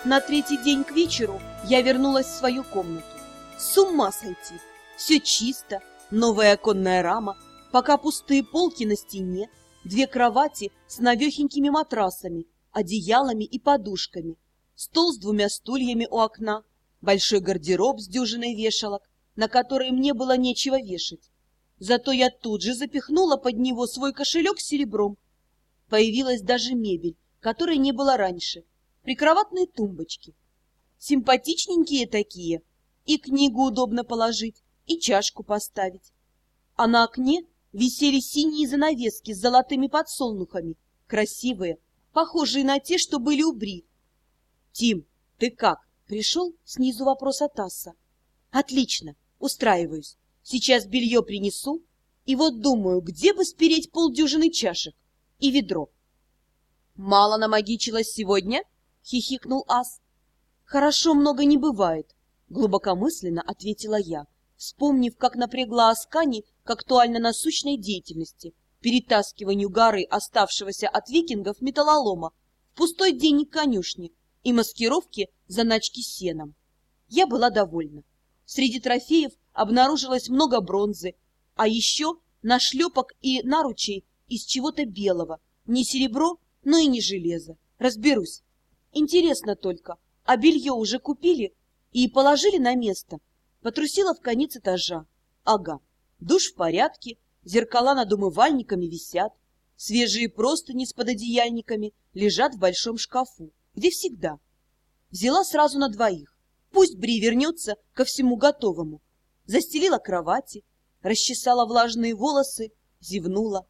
На третий день к вечеру я вернулась в свою комнату. С ума сойти! Все чисто, новая оконная рама, пока пустые полки на стене, 2 кровати с навехенькими матрасами, одеялами и подушками, стол с 2 стульями у окна, большой гардероб с дюжиной вешалок, на которые мне было нечего вешать. Зато я тут же запихнула под него свой кошелек с серебром. Появилась даже мебель, которой не было раньше, прикроватные тумбочки. Симпатичненькие такие, и книгу удобно положить, и чашку поставить. А на окне висели синие занавески с золотыми подсолнухами, красивые, похожие на те, что были у Бри. «Тим, ты как? Пришел?» — снизу вопрос от Асса. «Отлично, устраиваюсь. Сейчас белье принесу, и вот думаю, где бы спереть 50 чашек и ведро». «Мало намагичилась сегодня?» — хихикнул Ас. «Хорошо много не бывает», — глубокомысленно ответила я, вспомнив, как напрягла Аскани к актуально-насущной деятельности, перетаскиванию горы оставшегося от викингов металлолома в пустой денник конюшни и маскировке заначки сеном. Я была довольна. Среди трофеев обнаружилось много бронзы, а еще нашлепок и наручей из чего-то белого, не серебро, но и не железо. Разберусь. Интересно только, а белье уже купили и положили на место? Потрусила в конец этажа. Ага, душ в порядке, зеркала над умывальниками висят, свежие простыни с пододеяльниками лежат в большом шкафу, где всегда. Взяла сразу на 2. Пусть Бри вернется ко всему готовому. Застелила кровати, расчесала влажные волосы, зевнула.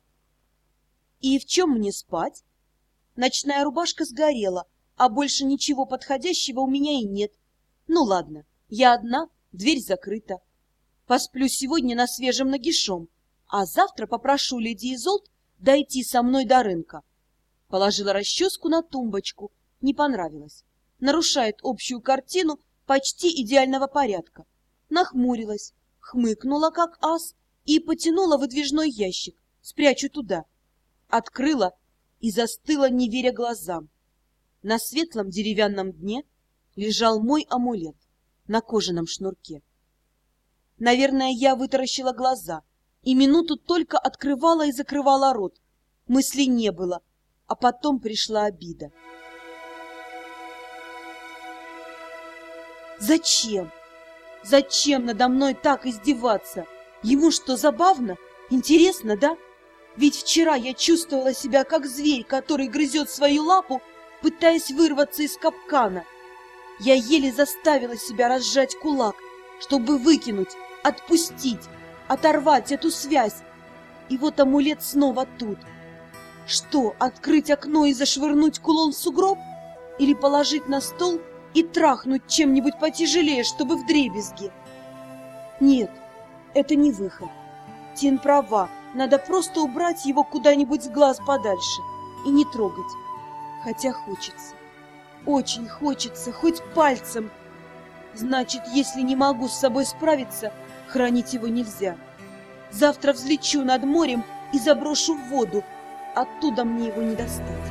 И в чем мне спать? Ночная рубашка сгорела, а больше ничего подходящего у меня и нет. Ну ладно, я одна, дверь закрыта. Посплю сегодня на свежем нагишом, а завтра попрошу леди Изолт дойти со мной до рынка. Положила расческу на тумбочку, не понравилось. Нарушает общую картину почти идеального порядка. Нахмурилась, хмыкнула, как ас, и потянула выдвижной ящик. Спрячу туда. Открыла и застыла, не веря глазам. На светлом деревянном дне лежал мой амулет на кожаном шнурке. Наверное, я вытаращила глаза и минуту только открывала и закрывала рот. Мыслей не было, а потом пришла обида. Зачем? Зачем надо мной так издеваться? Ему что, забавно? Интересно, да? Ведь вчера я чувствовала себя как зверь, который грызет свою лапу, пытаясь вырваться из капкана. Я еле заставила себя разжать кулак, чтобы выкинуть, отпустить, оторвать эту связь. И вот амулет снова тут. Что, открыть окно и зашвырнуть кулон в сугроб? Или положить на стол и трахнуть чем-нибудь потяжелее, чтобы вдребезги? Нет, это не выход. Тин права, надо просто убрать его куда-нибудь с глаз подальше и не трогать. Хотя хочется, очень хочется, хоть пальцем. Значит, если не могу с собой справиться, хранить его нельзя. Завтра взлечу над морем и заброшу в воду, оттуда мне его не достать.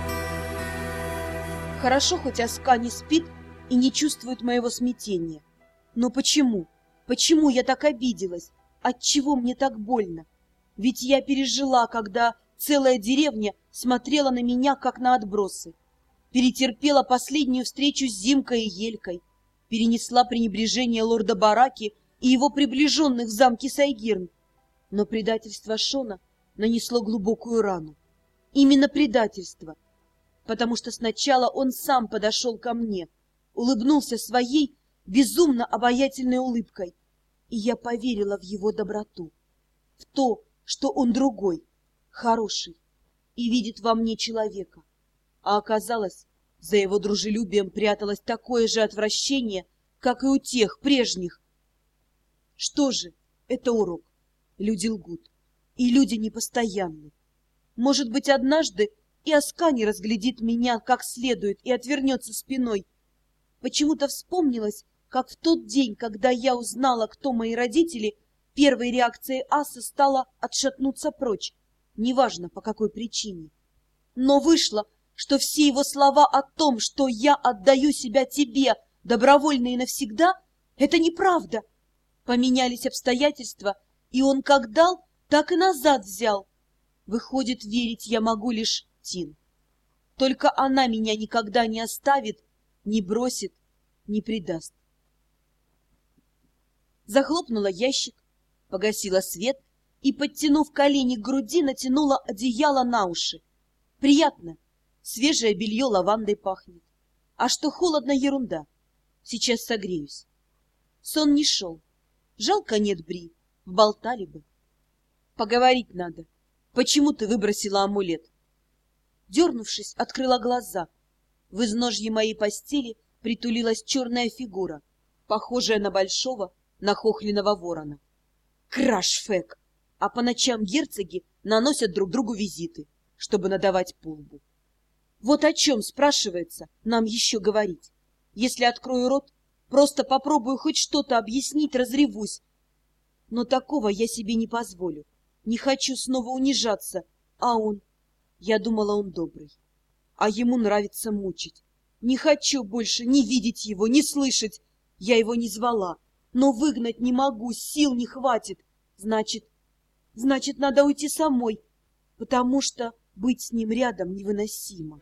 Хорошо, хоть Аска не спит и не чувствует моего смятения. Но почему? Почему я так обиделась? Отчего мне так больно? Ведь я пережила, когда целая деревня смотрела на меня, как на отбросы. Перетерпела последнюю встречу с Зимкой и Елькой. Перенесла пренебрежение лорда Бараки и его приближенных в замке Сайгирн. Но предательство Шона нанесло глубокую рану. Именно предательство. Потому что сначала он сам подошел ко мне, улыбнулся своей безумно обаятельной улыбкой, и я поверила в его доброту, в то, что он другой, хороший, и видит во мне человека. А оказалось, за его дружелюбием пряталось такое же отвращение, как и у тех прежних. Что же, это урок. Люди лгут, и люди непостоянны. Может быть, однажды и Аска не разглядит меня как следует и отвернется спиной. Почему-то вспомнилось, как в тот день, когда я узнала, кто мои родители, первой реакцией Аса стало отшатнуться прочь, неважно по какой причине. Но вышло, что все его слова о том, что я отдаю себя тебе добровольно и навсегда, это неправда. Поменялись обстоятельства, и он как дал, так и назад взял. Выходит, верить я могу лишь Тин. Только она меня никогда не оставит, не бросит, не предаст. Захлопнула ящик, погасила свет и, подтянув колени к груди, натянула одеяло на уши. Приятно, свежее белье лавандой пахнет. А что холодно, ерунда. Сейчас согреюсь. Сон не шел. Жалко нет Бри, вболтали бы. Поговорить надо. Почему ты выбросила амулет? Дернувшись, открыла глаза. В изножье моей постели притулилась черная фигура, похожая на большого нахохленного ворона. Краш-фэк! А по ночам герцоги наносят друг другу визиты, чтобы надавать по лбу. Вот о чем, спрашивается, нам еще говорить. Если открою рот, просто попробую хоть что-то объяснить, разревусь. Но такого я себе не позволю. Не хочу снова унижаться, а он... Я думала, он добрый. А ему нравится мучить. Не хочу больше ни видеть его, ни слышать. Я его не звала, но выгнать не могу, сил не хватит. Значит, надо уйти самой, потому что быть с ним рядом невыносимо.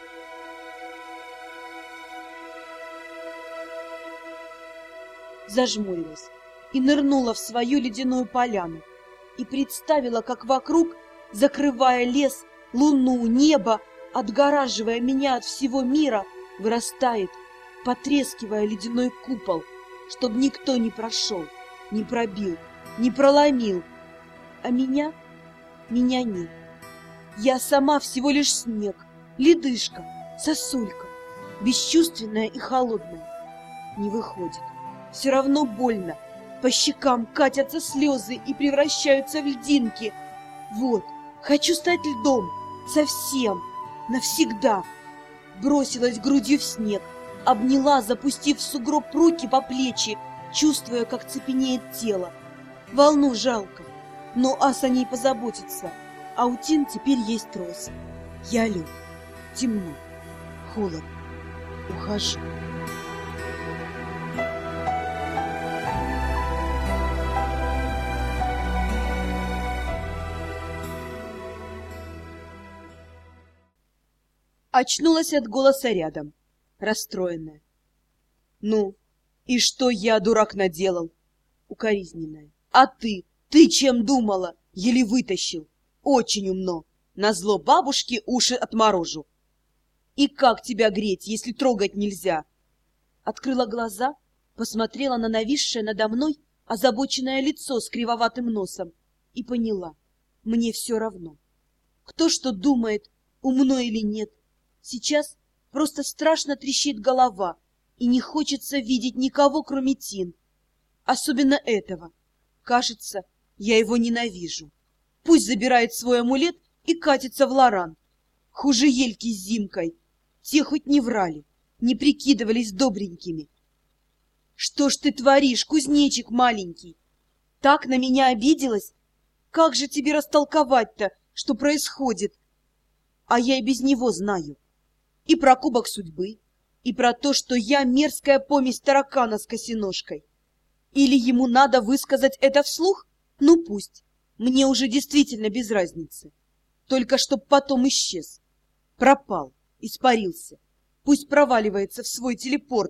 Зажмурилась и нырнула в свою ледяную поляну и представила, как вокруг, закрывая лес, луну, небо, отгораживая меня от всего мира, вырастает, потрескивая ледяной купол, чтоб никто не прошел, не пробил, не проломил. А меня нет. Я сама всего лишь снег, ледышка, сосулька, бесчувственная и холодная. Не выходит. Все равно больно. По щекам катятся слезы и превращаются в льдинки. Вот, хочу стать льдом. Совсем. Навсегда. Бросилась грудью в снег. Обняла, запустив в сугроб руки по плечи, чувствуя, как цепенеет тело. Волну жалко, но ас о ней позаботится. А у Тин теперь есть трос. Я лед. Темно. Холодно. Ухожу. Очнулась от голоса рядом, расстроенная. Ну, и что я, дурак, наделал? Укоризненная. А ты чем думала? Еле вытащил. Очень умно. Назло бабушке уши отморожу. И как тебя греть, если трогать нельзя? Открыла глаза, посмотрела на нависшее надо мной озабоченное лицо с кривоватым носом и поняла. Мне все равно. Кто что думает, умно или нет. Сейчас просто страшно трещит голова, и не хочется видеть никого, кроме Тин. Особенно этого. Кажется, я его ненавижу. Пусть забирает свой амулет и катится в Лоран. Хуже Ельки с Зимкой. Те хоть не врали, не прикидывались добренькими. Что ж ты творишь, кузнечик маленький? Так на меня обиделась? Как же тебе растолковать-то, что происходит? А я и без него знаю. И про кубок судьбы, и про то, что я мерзкая помесь таракана с косиножкой. Или ему надо высказать это вслух? Ну пусть. Мне уже действительно без разницы. Только чтоб потом исчез. Пропал, испарился. Пусть проваливается в свой телепорт.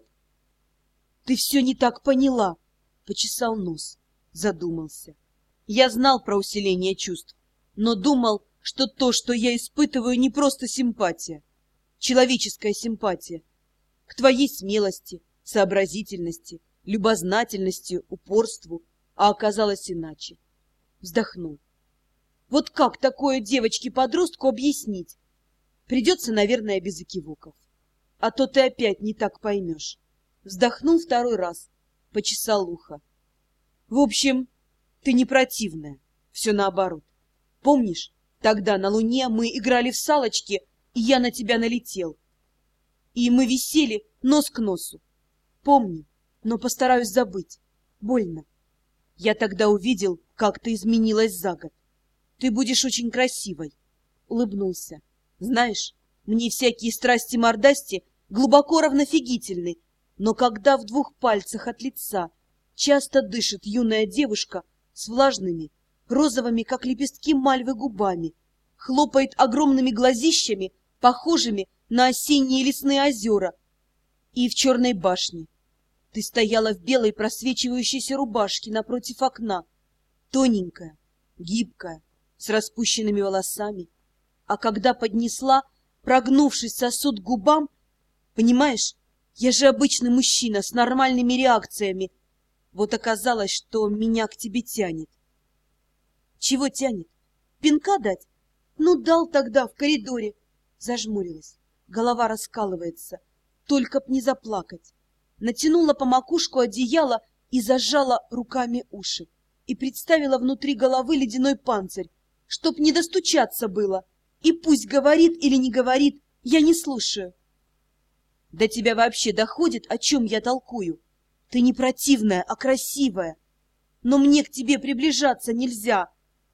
Ты все не так поняла. Почесал нос, задумался. Я знал про усиление чувств, но думал, что то, что я испытываю, не просто симпатия. Человеческая симпатия. К твоей смелости, сообразительности, любознательности, упорству, а оказалось иначе. Вздохнул. Вот как такое девочке-подростку объяснить? Придется, наверное, без экивоков. А то ты опять не так поймешь. Вздохнул второй раз, почесал ухо. В общем, ты не противная, все наоборот. Помнишь, тогда на Луне мы играли в салочки, и я на тебя налетел. И мы висели нос к носу. Помню, но постараюсь забыть. Больно. Я тогда увидел, как ты изменилась за год. Ты будешь очень красивой. Улыбнулся. Знаешь, Мне всякие страсти-мордасти глубоко равнофигительны, но когда в 2 пальцах от лица часто дышит юная девушка с влажными, розовыми, как лепестки мальвы, губами, хлопает огромными глазищами, похожими на осенние лесные озера, и в черной башне ты стояла в белой просвечивающейся рубашке напротив окна, тоненькая, гибкая, с распущенными волосами, а когда поднесла, прогнувшись сосуд к губам, понимаешь, я же обычный мужчина с нормальными реакциями, вот оказалось, что меня к тебе тянет. Чего тянет? Пинка дать? Ну, дал тогда в коридоре. Зажмурилась, голова раскалывается, только б не заплакать. Натянула по макушку одеяло и зажала руками уши. И представила внутри головы ледяной панцирь, чтоб не достучаться было. И пусть говорит или не говорит, я не слушаю. До тебя вообще доходит, о чем я толкую? Ты не противная, а красивая. Но мне к тебе приближаться нельзя.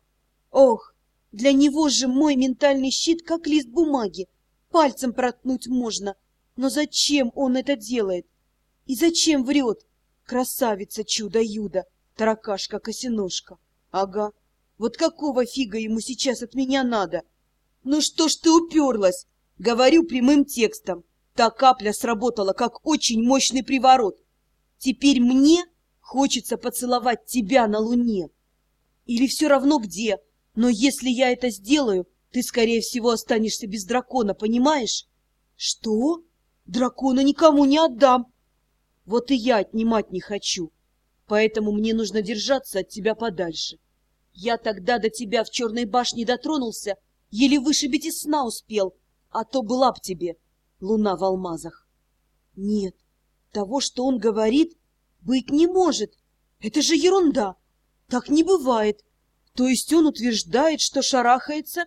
Ох, для него же мой ментальный щит как лист бумаги. Пальцем проткнуть можно. Но зачем он это делает? И зачем врет? Красавица чудо-юдо, таракашка-косиножка. Ага, вот какого фига ему сейчас от меня надо? Ну что ж ты уперлась? Говорю прямым текстом. Та капля сработала, как очень мощный приворот. Теперь мне хочется поцеловать тебя на луне. Или все равно где, но если я это сделаю, ты, скорее всего, останешься без дракона, понимаешь? Что? Дракона никому не отдам. Вот и я отнимать не хочу, поэтому мне нужно держаться от тебя подальше. Я тогда до тебя в Черной башне дотронулся, еле вышибить из сна успел, а то была б тебе луна в алмазах. Нет, того, что он говорит, быть не может. Это же ерунда. Так не бывает. То есть он утверждает, что шарахается?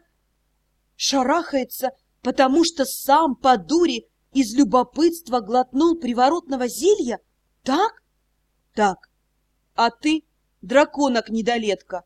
Шарахается, потому что сам по дуре из любопытства глотнул приворотного зелья? Так? Так. А ты драконок-недолетка.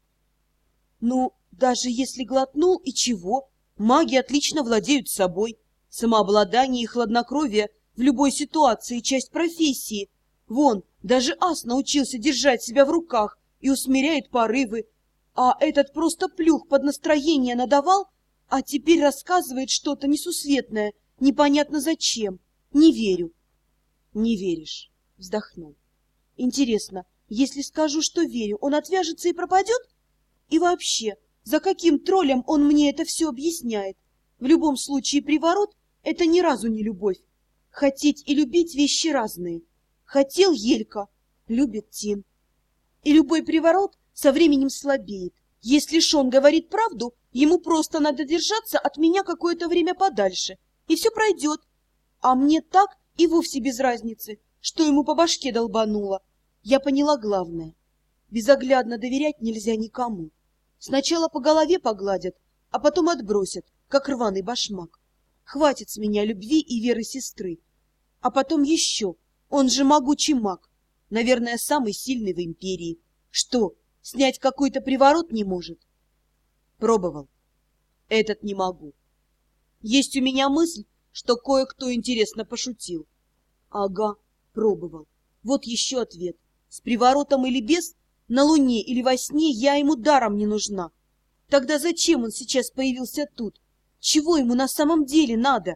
Ну, даже если глотнул, и чего? Маги отлично владеют собой. Самообладание и хладнокровие в любой ситуации — часть профессии. Вон, даже ас научился держать себя в руках и усмиряет порывы. А этот просто плюх под настроение надавал, а теперь рассказывает что-то несусветное, непонятно зачем. Не верю. Не веришь, вздохнул. Интересно, если скажу, что верю, он отвяжется и пропадет? И вообще, за каким троллем он мне это все объясняет? В любом случае, приворот — это ни разу не любовь. Хотеть и любить — вещи разные. Хотел Елька, любит Тин. И любой приворот со временем слабеет. Если Шон говорит правду, ему просто надо держаться от меня какое-то время подальше, и все пройдет. А мне так и вовсе без разницы, что ему по башке долбануло. Я поняла главное. Безоглядно доверять нельзя никому. Сначала по голове погладят, а потом отбросят, как рваный башмак. Хватит с меня любви и веры сестры. А потом еще. Он же могучий маг. Наверное, самый сильный в империи. Что, снять какой-то приворот не может? Пробовал. Этот не могу. Есть у меня мысль, что кое-кто интересно пошутил. Ага, пробовал. Вот еще ответ. С приворотом или без, на луне или во сне я ему даром не нужна. Тогда зачем он сейчас появился тут? Чего ему на самом деле надо?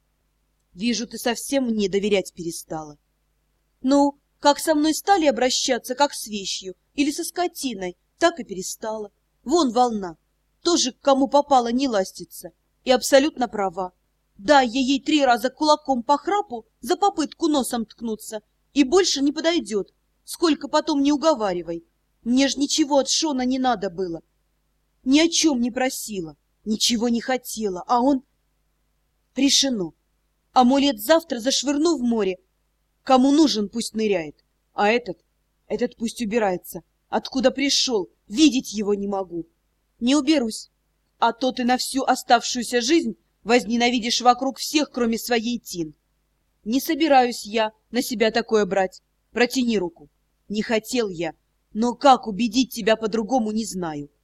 Вижу, ты совсем мне доверять перестала. Ну, как со мной стали обращаться, как с вещью, или со скотиной, так и перестала. Вон волна, тоже к кому попало не ластится, и абсолютно права. Да, я ей 3 раза кулаком по храпу за попытку носом ткнуться, и больше не подойдет, сколько потом не уговаривай. Мне ж ничего от Шона не надо было. Ни о чем не просила, ничего не хотела, а он... Решено. Амулет завтра зашвырну в море. Кому нужен, пусть ныряет. А этот пусть убирается. Откуда пришел, видеть его не могу. Не уберусь. А то ты на всю оставшуюся жизнь возненавидишь вокруг всех, кроме своей Тин. Не собираюсь я на себя такое брать. Протяни руку. Не хотел я, но как убедить тебя по-другому, не знаю.